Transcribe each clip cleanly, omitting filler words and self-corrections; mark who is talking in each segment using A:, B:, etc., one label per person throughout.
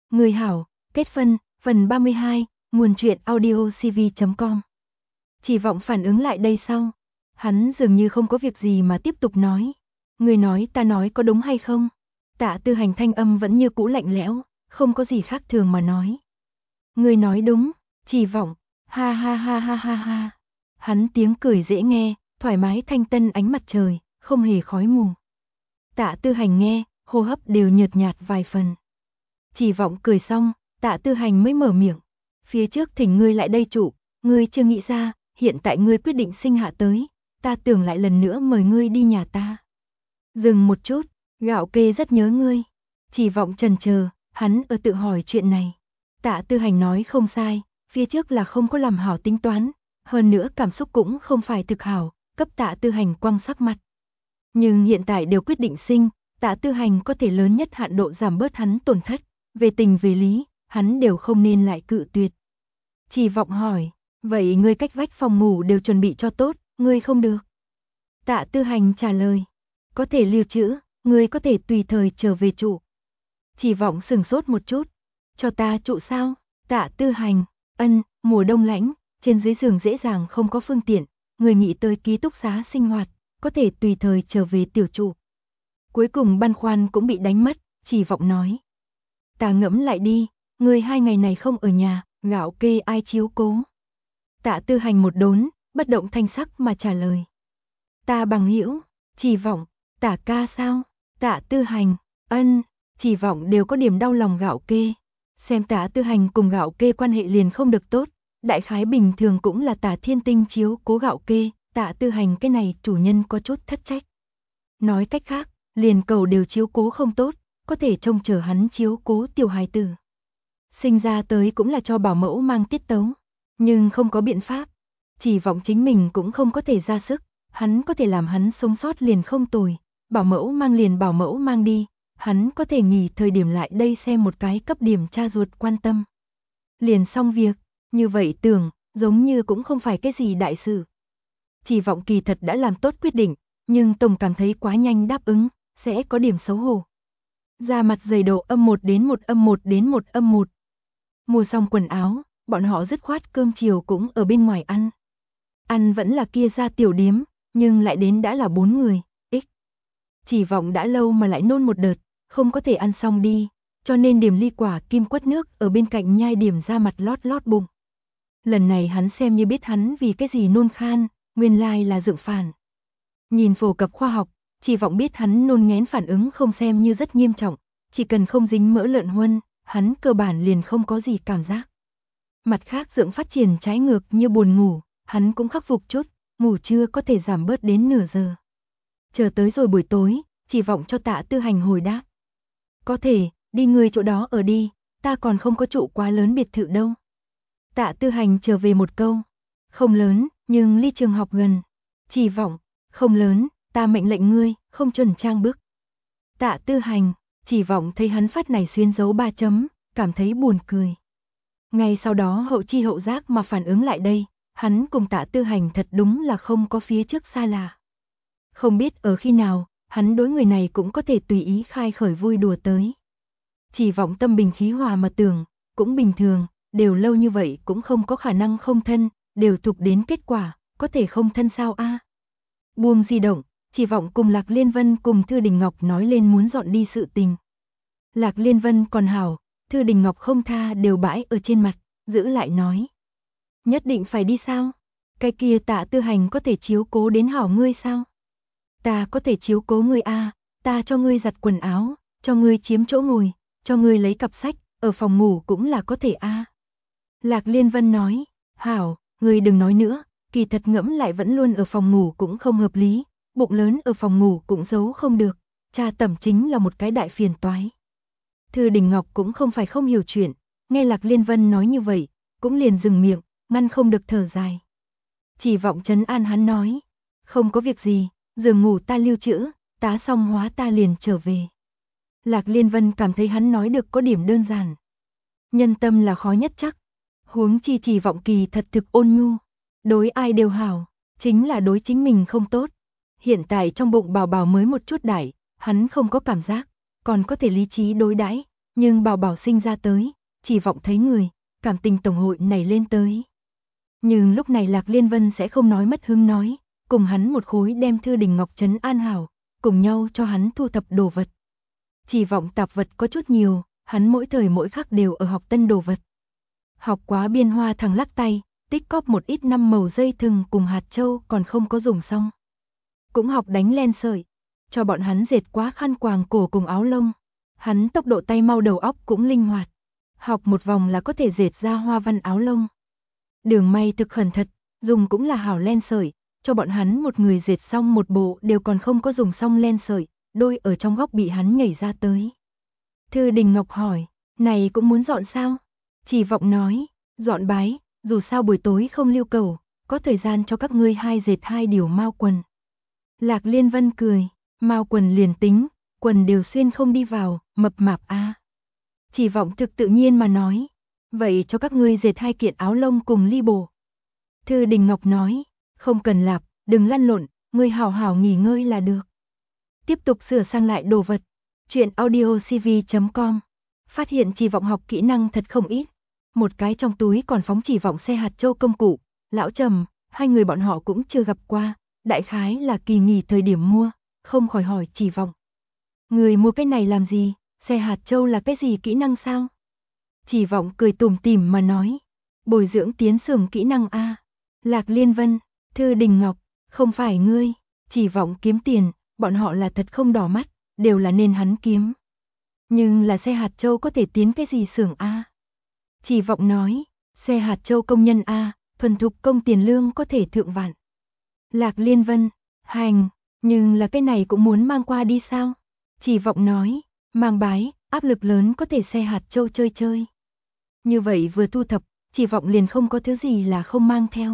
A: Người hảo, kết phân, phần 32, nguồn truyện audio cv.com. Chỉ vọng phản ứng lại đây sau. Hắn dường như không có việc gì mà tiếp tục nói. Người nói ta nói có đúng hay không? Tạ Tư Hành thanh âm vẫn như cũ lạnh lẽo, không có gì khác thường mà nói. Người nói đúng, Chỉ vọng, ha ha ha ha ha ha. Hắn tiếng cười dễ nghe, thoải mái thanh tân ánh mặt trời, không hề khói mù. Tạ Tư Hành nghe, hô hấp đều nhợt nhạt vài phần. Chỉ vọng cười xong, Tạ Tư Hành mới mở miệng. Phía trước thỉnh ngươi lại đây trụ, ngươi chưa nghĩ ra, hiện tại ngươi quyết định sinh hạ tới, ta tưởng lại lần nữa mời ngươi đi nhà ta. Dừng một chút, Gạo Kê rất nhớ ngươi. Chỉ vọng chần chờ, hắn ở tự hỏi chuyện này. Tạ Tư Hành nói không sai, phía trước là không có làm hảo tính toán, hơn nữa cảm xúc cũng không phải thực hảo, cấp Tạ Tư Hành quăng sắc mặt. Nhưng hiện tại đều quyết định sinh, Tạ Tư Hành có thể lớn nhất hạn độ giảm bớt hắn tổn thất, về tình về lý, hắn đều không nên lại cự tuyệt. Chỉ vọng hỏi, vậy ngươi cách vách phòng ngủ đều chuẩn bị cho tốt, ngươi không được. Tạ Tư Hành trả lời, có thể lưu trữ, ngươi có thể tùy thời trở về trụ. Chỉ vọng sừng sốt một chút, cho ta trụ sao? Tạ Tư Hành, mùa đông lạnh, trên dưới giường dễ dàng không có phương tiện, người nghĩ tới ký túc xá sinh hoạt, có thể tùy thời trở về tiểu trụ. Cuối cùng băn khoăn cũng bị đánh mất, Chỉ vọng nói. Ta ngẫm lại đi, ngươi 2 ngày này không ở nhà, Gạo Kê ai chiếu cố? Tạ Tư Hành một đốn, bất động thanh sắc mà trả lời. Ta bằng hữu, Chỉ vọng, Tả ca sao? Tạ Tư Hành, Chỉ vọng đều có điểm đau lòng Gạo Kê. Xem Tạ Tư Hành cùng Gạo Kê quan hệ liền không được tốt, đại khái bình thường cũng là Tả Thiên Tinh chiếu cố Gạo Kê, Tạ Tư Hành cái này chủ nhân có chút thất trách. Nói cách khác, liền cầu đều chiếu cố không tốt, có thể trông chờ hắn chiếu cố tiểu hài tử. Sinh ra tới cũng là cho bảo mẫu mang tiết tấu, nhưng không có biện pháp. Chỉ vọng chính mình cũng không có thể ra sức, hắn có thể làm hắn sống sót liền không tồi, bảo mẫu mang liền bảo mẫu mang đi, hắn có thể nghỉ thời điểm lại đây xem một cái cấp điểm cha ruột quan tâm. Liền xong việc, như vậy tưởng, giống như cũng không phải cái gì đại sự. Chỉ vọng kỳ thật đã làm tốt quyết định, nhưng tổng cảm thấy quá nhanh đáp ứng, sẽ có điểm xấu hổ. Da mặt dày độ +1 đến 1 +1 đến 1 +1. Mua xong quần áo, bọn họ dứt khoát cơm chiều cũng ở bên ngoài ăn. Ăn vẫn là kia ra tiểu điếm, nhưng lại đến đã là 4 người, Chỉ vọng đã lâu mà lại nôn một đợt, không có thể ăn xong đi, cho nên điểm ly quả kim quất nước ở bên cạnh nhai điểm ra mặt lót lót bụng. Lần này hắn xem như biết hắn vì cái gì nôn khan, nguyên lai là dựng phản. Nhìn phổ cập khoa học, Chỉ vọng biết hắn nôn nghén phản ứng không xem như rất nghiêm trọng, chỉ cần không dính mỡ lợn huân, hắn cơ bản liền không có gì cảm giác. Mặt khác dưỡng phát triển trái ngược như buồn ngủ, hắn cũng khắc phục chút, ngủ trưa có thể giảm bớt đến nửa giờ. Chờ tới rồi buổi tối, Chỉ vọng cho Tạ Tư Hành hồi đáp. Có thể, đi người chỗ đó ở đi, ta còn không có trụ quá lớn biệt thự đâu. Tạ Tư Hành trở về một câu, không lớn, nhưng ly trường học gần. Chỉ vọng, không lớn, ta mệnh lệnh ngươi, không chuẩn trang bức. Tạ Tư Hành, Chỉ vọng thấy hắn phát này xuyên dấu 3 chấm, cảm thấy buồn cười. Ngay sau đó hậu chi hậu giác mà phản ứng lại đây, hắn cùng Tạ Tư Hành thật đúng là không có phía trước xa lạ. Không biết ở khi nào, hắn đối người này cũng có thể tùy ý khai khởi vui đùa tới. Chỉ vọng tâm bình khí hòa mà tưởng, cũng bình thường, đều lâu như vậy cũng không có khả năng không thân, đều thuộc đến kết quả, có thể không thân sao a? Buông di động, Chỉ vọng cùng Lạc Liên Vân cùng Thư Đình Ngọc nói lên muốn dọn đi sự tình. Lạc Liên Vân còn hảo, Thư Đình Ngọc không tha đều bãi ở trên mặt, giữ lại nói. Nhất định phải đi sao? Cái kia Tạ Tư Hành có thể chiếu cố đến hảo ngươi sao? Ta có thể chiếu cố ngươi a, ta cho ngươi giặt quần áo, cho ngươi chiếm chỗ ngồi, cho ngươi lấy cặp sách, ở phòng ngủ cũng là có thể a. Lạc Liên Vân nói, hảo, ngươi đừng nói nữa, kỳ thật ngẫm lại vẫn luôn ở phòng ngủ cũng không hợp lý, bụng lớn ở phòng ngủ cũng giấu không được, cha tẩm chính là một cái đại phiền toái. Thư Đình Ngọc cũng không phải không hiểu chuyện, nghe Lạc Liên Vân nói như vậy, cũng liền dừng miệng, ngăn không được thở dài. Chỉ vọng trấn an hắn nói, không có việc gì, giường ngủ ta lưu trữ, tá xong hóa ta liền trở về. Lạc Liên Vân cảm thấy hắn nói được có điểm đơn giản. Nhân tâm là khó nhất chắc, huống chi Chỉ vọng kỳ thật thực ôn nhu, đối ai đều hảo, chính là đối chính mình không tốt. Hiện tại trong bụng bảo bảo mới một chút đại, hắn không có cảm giác, còn có thể lý trí đối đãi, Nhưng bảo bảo sinh ra tới, Chỉ Vọng thấy người, cảm tình tổng hội nảy lên tới. Nhưng lúc này Lạc Liên Vân sẽ không nói mất hứng nói, cùng hắn một khối đem Thư Đình Ngọc trấn an hảo, cùng nhau cho hắn thu thập đồ vật. Chỉ Vọng tạp vật có chút nhiều, hắn mỗi thời mỗi khắc đều ở học tân đồ vật. Học quá biên hoa thằng lắc tay, tích cóp một ít năm màu dây thừng cùng hạt châu còn không có dùng xong. Cũng học đánh len sợi, cho bọn hắn dệt quá khăn quàng cổ cùng áo lông. Hắn tốc độ tay mau đầu óc cũng linh hoạt. Học một vòng là có thể dệt ra hoa văn áo lông. Đường may thực khẩn thật, dùng cũng là hảo len sợi, cho bọn hắn một người dệt xong một bộ đều còn không có dùng xong len sợi, đôi ở trong góc bị hắn nhảy ra tới. Thư Đình Ngọc hỏi, này cũng muốn dọn sao? Chỉ Vọng nói, dọn bái, dù sao buổi tối không lưu cầu, có thời gian cho các ngươi hai dệt hai điều mao quần. Lạc Liên Vân cười, mao quần liền tính, quần đều xuyên không đi vào, mập mạp a. Chỉ Vọng thực tự nhiên mà nói, vậy cho các ngươi dệt hai kiện áo lông cùng ly bổ. Thư Đình Ngọc nói, không cần lạp, đừng lăn lộn, ngươi hảo hảo nghỉ ngơi là được. Tiếp tục sửa sang lại đồ vật. Chuyện audiocv.com. Phát hiện Chỉ Vọng học kỹ năng thật không ít. Một cái trong túi còn phóng Chỉ Vọng xe hạt châu công cụ. Lão Trầm, hai người bọn họ cũng chưa gặp qua. Đại khái là kỳ nghỉ thời điểm mua, không khỏi hỏi Chỉ Vọng. Người mua cái này làm gì? Xe hạt châu là cái gì kỹ năng sao? Chỉ Vọng cười tủm tỉm mà nói. Bồi dưỡng tiến xưởng kỹ năng a. Lạc Liên Vân, Thư Đình Ngọc, không phải ngươi. Chỉ Vọng kiếm tiền, bọn họ là thật không đỏ mắt, đều là nên hắn kiếm. Nhưng là xe hạt châu có thể tiến cái gì xưởng a? Chỉ Vọng nói, xe hạt châu công nhân a, thuần thục công tiền lương có thể thượng vạn. Lạc Liên Vân, hành, nhưng là cái này cũng muốn mang qua đi sao? Chỉ Vọng nói, mang bái, áp lực lớn có thể xe hạt châu chơi chơi. Như vậy vừa thu thập, Chỉ Vọng liền không có thứ gì là không mang theo.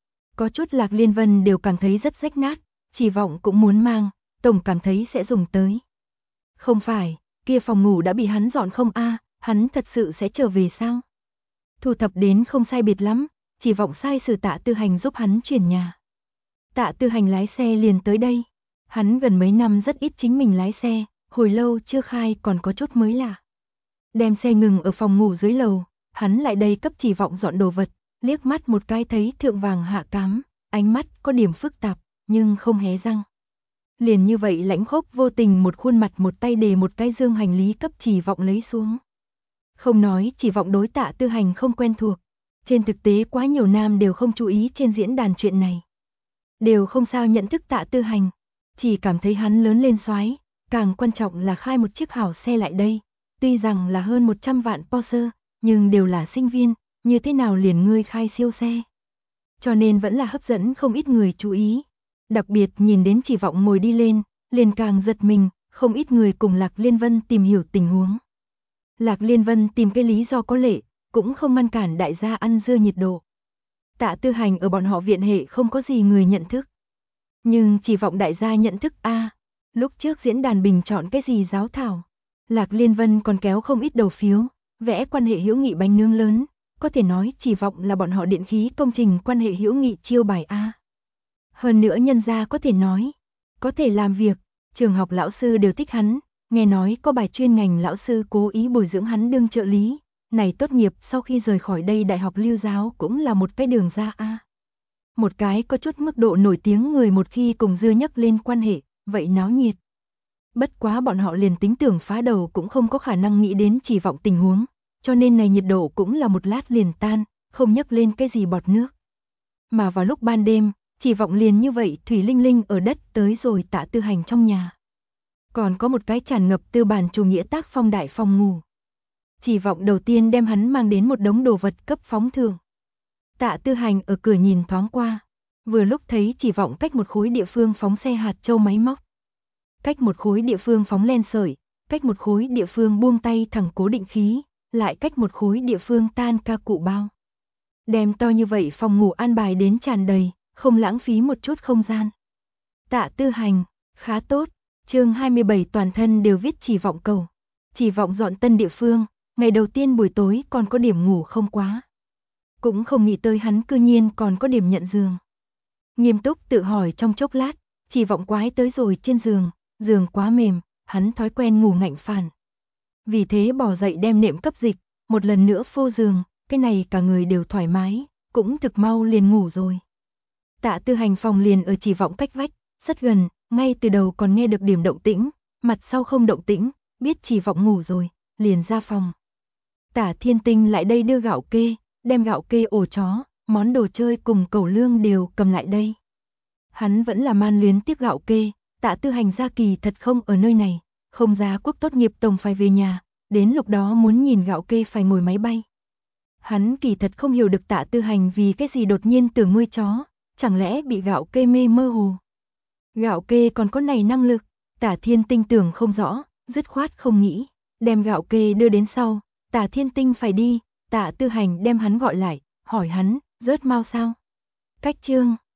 A: Có chút Lạc Liên Vân đều cảm thấy rất rách nát, Chỉ Vọng cũng muốn mang, tổng cảm thấy sẽ dùng tới. Không phải, kia phòng ngủ đã bị hắn dọn không a, hắn thật sự sẽ trở về sao? Thu thập đến không sai biệt lắm, Chỉ Vọng sai sử Tạ Tư Hành giúp hắn chuyển nhà. Tạ Tư Hành lái xe liền tới đây. Hắn gần mấy năm rất ít chính mình lái xe, hồi lâu chưa khai còn có chút mới lạ. Đem xe ngừng ở phòng ngủ dưới lầu, hắn lại đây cấp Chỉ Vọng dọn đồ vật, liếc mắt một cái thấy thượng vàng hạ cám, ánh mắt có điểm phức tạp, nhưng không hé răng. Liền như vậy lãnh khốc vô tình một khuôn mặt một tay đề một cái dương hành lý cấp Chỉ Vọng lấy xuống. Không nói Chỉ Vọng đối Tạ Tư Hành không quen thuộc, trên thực tế quá nhiều nam đều không chú ý trên diễn đàn chuyện này. Đều không sao nhận thức Tạ Tư Hành, chỉ cảm thấy hắn lớn lên soái, càng quan trọng là khai một chiếc hảo xe lại đây, tuy rằng là hơn 100 vạn Porsche, nhưng đều là sinh viên, như thế nào liền ngươi khai siêu xe. Cho nên vẫn là hấp dẫn không ít người chú ý. Đặc biệt nhìn đến Chỉ Vọng ngồi đi lên, liền càng giật mình, không ít người cùng Lạc Liên Vân tìm hiểu tình huống. Lạc Liên Vân tìm cái lý do có lệ, cũng không ngăn cản đại gia ăn dưa nhiệt độ. Tạ Tư Hành ở bọn họ viện hệ không có gì người nhận thức. Nhưng Chỉ Vọng đại gia nhận thức a. Lúc trước diễn đàn bình chọn cái gì giáo thảo, Lạc Liên Vân còn kéo không ít đầu phiếu, vẽ quan hệ hữu nghị bánh nướng lớn, có thể nói Chỉ Vọng là bọn họ điện khí công trình quan hệ hữu nghị chiêu bài a. Hơn nữa nhân gia có thể nói, có thể làm việc, trường học lão sư đều thích hắn, nghe nói có bài chuyên ngành lão sư cố ý bồi dưỡng hắn đương trợ lý, này tốt nghiệp sau khi rời khỏi đây đại học Lưu Giáo cũng là một cái đường ra a. Một cái có chút mức độ nổi tiếng người một khi cùng dưa nhắc lên quan hệ, vậy náo nhiệt. Bất quá bọn họ liền tính tưởng phá đầu cũng không có khả năng nghĩ đến Chỉ Vọng tình huống, cho nên này nhiệt độ cũng là một lát liền tan, không nhấc lên cái gì bọt nước. Mà vào lúc ban đêm, Chỉ Vọng liền như vậy thủy linh linh ở đất tới rồi Tạ Tư Hành trong nhà. Còn có một cái tràn ngập tư bản chủ nghĩa tác phong đại phòng ngủ. Chỉ Vọng đầu tiên đem hắn mang đến một đống đồ vật cấp phóng thưởng. Tạ Tư Hành ở cửa nhìn thoáng qua, vừa lúc thấy Chỉ Vọng cách một khối địa phương phóng xe hạt châu máy móc, cách một khối địa phương phóng len sợi, cách một khối địa phương buông tay thẳng cố định khí, lại cách một khối địa phương tan ca cụ bao. Đem to như vậy phòng ngủ an bài đến tràn đầy, không lãng phí một chút không gian. Tạ Tư Hành, khá tốt. Chương 27 toàn thân đều viết Chỉ Vọng cầu. Chỉ Vọng dọn tân địa phương, ngày đầu tiên buổi tối còn có điểm ngủ không quá. Cũng không nghĩ tới hắn cư nhiên còn có điểm nhận giường. Nghiêm túc tự hỏi trong chốc lát, Chỉ Vọng quái tới rồi trên giường, giường quá mềm, hắn thói quen ngủ ngạnh phản. Vì thế bỏ dậy đem nệm cấp dịch, một lần nữa phô giường, cái này cả người đều thoải mái, cũng thực mau liền ngủ rồi. Tạ Tư Hành phòng liền ở Chỉ Vọng cách vách, rất gần, ngay từ đầu còn nghe được điểm động tĩnh, mặt sau không động tĩnh, biết Chỉ Vọng ngủ rồi, liền ra phòng. Tả Thiên Tinh lại đây đưa gạo kê, đem gạo kê ổ chó, món đồ chơi cùng cẩu lương đều cầm lại đây. Hắn vẫn là man luyến tiếc gạo kê, Tạ Tư Hành ra kỳ thật không ở nơi này, không giá quốc tốt nghiệp tổng phải về nhà, đến lúc đó muốn nhìn gạo kê phải ngồi máy bay. Hắn kỳ thật không hiểu được Tạ Tư Hành vì cái gì đột nhiên tưởng nuôi chó, chẳng lẽ bị gạo kê mê mơ hồ. Gạo kê còn có này năng lực, Tả Thiên Tinh tưởng không rõ, dứt khoát không nghĩ, đem gạo kê đưa đến sau, Tả Thiên Tinh phải đi, Tạ Tư Hành đem hắn gọi lại, hỏi hắn, rớt mau sao? Cách chương